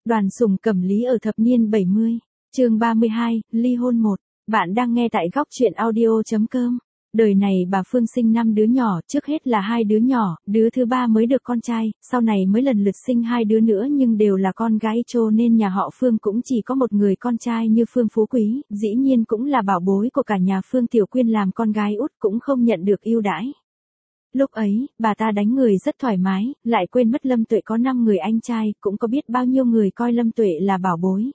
Đoàn Sùng Cẩm Lý ở thập niên 70, chương 32, ly hôn 1. Bạn đang nghe tại góc truyện audio.com. Đời này bà Phương sinh 5 đứa nhỏ, trước hết là 2 đứa nhỏ, đứa thứ 3 mới được con trai, sau này mới lần lượt sinh 2 đứa nữa nhưng đều là con gái cho nên nhà họ Phương cũng chỉ có một người con trai như Phương Phú Quý, dĩ nhiên cũng là bảo bối của cả nhà Phương Tiểu Quyên làm con gái út cũng không nhận được ưu đãi. Lúc ấy, bà ta đánh người rất thoải mái, lại quên mất Lâm Tuệ có 5 người anh trai, cũng có biết bao nhiêu người coi Lâm Tuệ là bảo bối.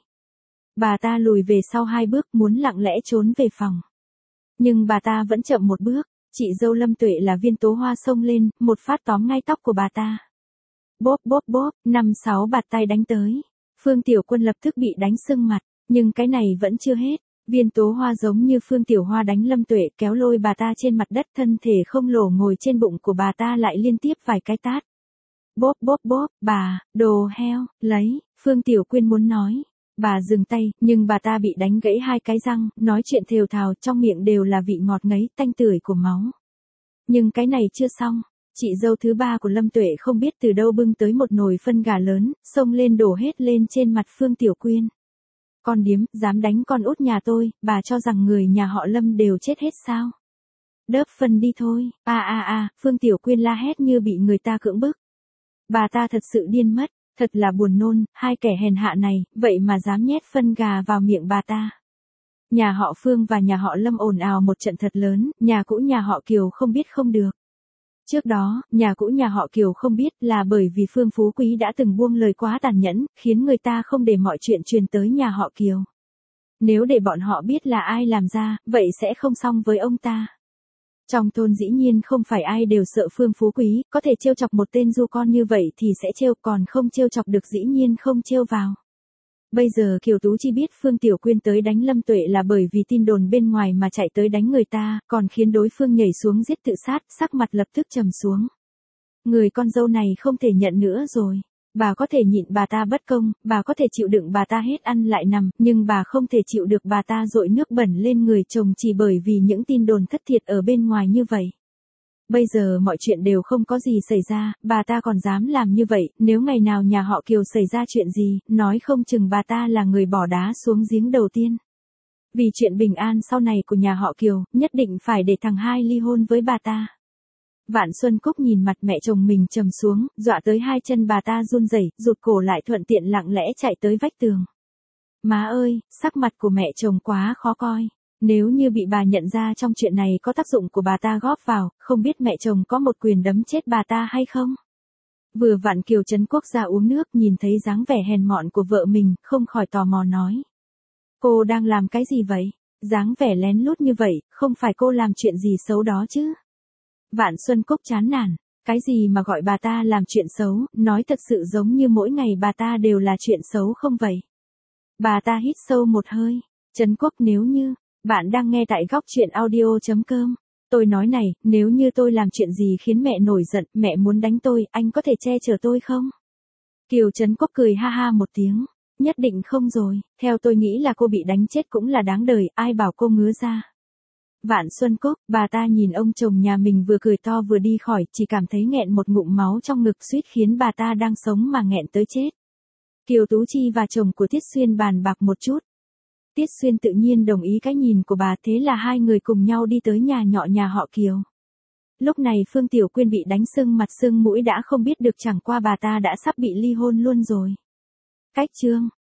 Bà ta lùi về sau 2 bước muốn lặng lẽ trốn về phòng. Nhưng bà ta vẫn chậm một bước, chị dâu Lâm Tuệ là Viên Tố Hoa xông lên, một phát tóm ngay tóc của bà ta. Bóp bóp bóp, 5-6 bạt tay đánh tới. Phương Tiểu Quân lập tức bị đánh sưng mặt, nhưng cái này vẫn chưa hết. Viên Tố Hoa giống như Phương Tiểu Hoa đánh Lâm Tuệ kéo lôi bà ta trên mặt đất, thân thể không lổ ngồi trên bụng của bà ta lại liên tiếp vài cái tát. Bóp bóp bóp, bà, đồ heo, lấy, Phương Tiểu Quyên muốn nói. Bà dừng tay, nhưng bà ta bị đánh gãy 2 cái răng, nói chuyện thều thào trong miệng đều là vị ngọt ngấy tanh tưởi của máu. Nhưng cái này chưa xong, chị dâu thứ 3 của Lâm Tuệ không biết từ đâu bưng tới một nồi phân gà lớn, xông lên đổ hết lên trên mặt Phương Tiểu Quyên. Con điếm, dám đánh con út nhà tôi, bà cho rằng người nhà họ Lâm đều chết hết sao? Đớp phân đi thôi, Phương Tiểu Quyên la hét như bị người ta cưỡng bức. Bà ta thật sự điên mất, thật là buồn nôn, 2 kẻ hèn hạ này, vậy mà dám nhét phân gà vào miệng bà ta. Nhà họ Phương và nhà họ Lâm ồn ào một trận thật lớn, nhà cũ nhà họ Kiều không biết không được. Trước đó, nhà cũ nhà họ Kiều không biết là bởi vì Phương Phú Quý đã từng buông lời quá tàn nhẫn, khiến người ta không để mọi chuyện truyền tới nhà họ Kiều. Nếu để bọn họ biết là ai làm ra, vậy sẽ không xong với ông ta. Trong thôn dĩ nhiên không phải ai đều sợ Phương Phú Quý, có thể trêu chọc một tên du con như vậy thì sẽ trêu, còn không trêu chọc được dĩ nhiên không trêu vào. Bây giờ Kiều Tú Chi biết Phương Tiểu Quyên tới đánh Lâm Tuệ là bởi vì tin đồn bên ngoài mà chạy tới đánh người ta, còn khiến đối phương nhảy xuống giết tự sát, sắc mặt lập tức trầm xuống. Người con dâu này không thể nhận nữa rồi. Bà có thể nhịn bà ta bất công, bà có thể chịu đựng bà ta hết ăn lại nằm, nhưng bà không thể chịu được bà ta dội nước bẩn lên người chồng chỉ bởi vì những tin đồn thất thiệt ở bên ngoài như vậy. Bây giờ mọi chuyện đều không có gì xảy ra, bà ta còn dám làm như vậy, nếu ngày nào nhà họ Kiều xảy ra chuyện gì, nói không chừng bà ta là người bỏ đá xuống giếng đầu tiên. Vì chuyện bình an sau này của nhà họ Kiều, nhất định phải để thằng hai ly hôn với bà ta. Vạn Xuân Cúc nhìn mặt mẹ chồng mình trầm xuống, dọa tới 2 chân bà ta run rẩy, rụt cổ lại thuận tiện lặng lẽ chạy tới vách tường. Má ơi, sắc mặt của mẹ chồng quá khó coi. Nếu như bị bà nhận ra trong chuyện này có tác dụng của bà ta góp vào, không biết mẹ chồng có một quyền đấm chết bà ta hay không? Vừa vặn Kiều Trấn Quốc ra uống nước nhìn thấy dáng vẻ hèn mọn của vợ mình, không khỏi tò mò nói. Cô đang làm cái gì vậy? Dáng vẻ lén lút như vậy, không phải cô làm chuyện gì xấu đó chứ? Vạn Xuân Cúc chán nản, cái gì mà gọi bà ta làm chuyện xấu, nói thật sự giống như mỗi ngày bà ta đều là chuyện xấu không vậy? Bà ta hít sâu một hơi, Trấn Quốc nếu như, bạn đang nghe tại góc truyện audio.com, tôi nói này, nếu như tôi làm chuyện gì khiến mẹ nổi giận, mẹ muốn đánh tôi, anh có thể che chở tôi không? Kiều Trấn Quốc cười ha ha một tiếng, nhất định không rồi, theo tôi nghĩ là cô bị đánh chết cũng là đáng đời, ai bảo cô ngứa ra. Vạn Xuân Cúc, bà ta nhìn ông chồng nhà mình vừa cười to vừa đi khỏi, chỉ cảm thấy nghẹn một ngụm máu trong ngực suýt khiến bà ta đang sống mà nghẹn tới chết. Kiều Tú Chi và chồng của Tiết Xuyên bàn bạc một chút. Tiết Xuyên tự nhiên đồng ý cái nhìn của bà, thế là 2 người cùng nhau đi tới nhà nhỏ nhà họ Kiều. Lúc này Phương Tiểu Quyên bị đánh sưng mặt sưng mũi đã không biết được, chẳng qua bà ta đã sắp bị ly hôn luôn rồi. Cách chương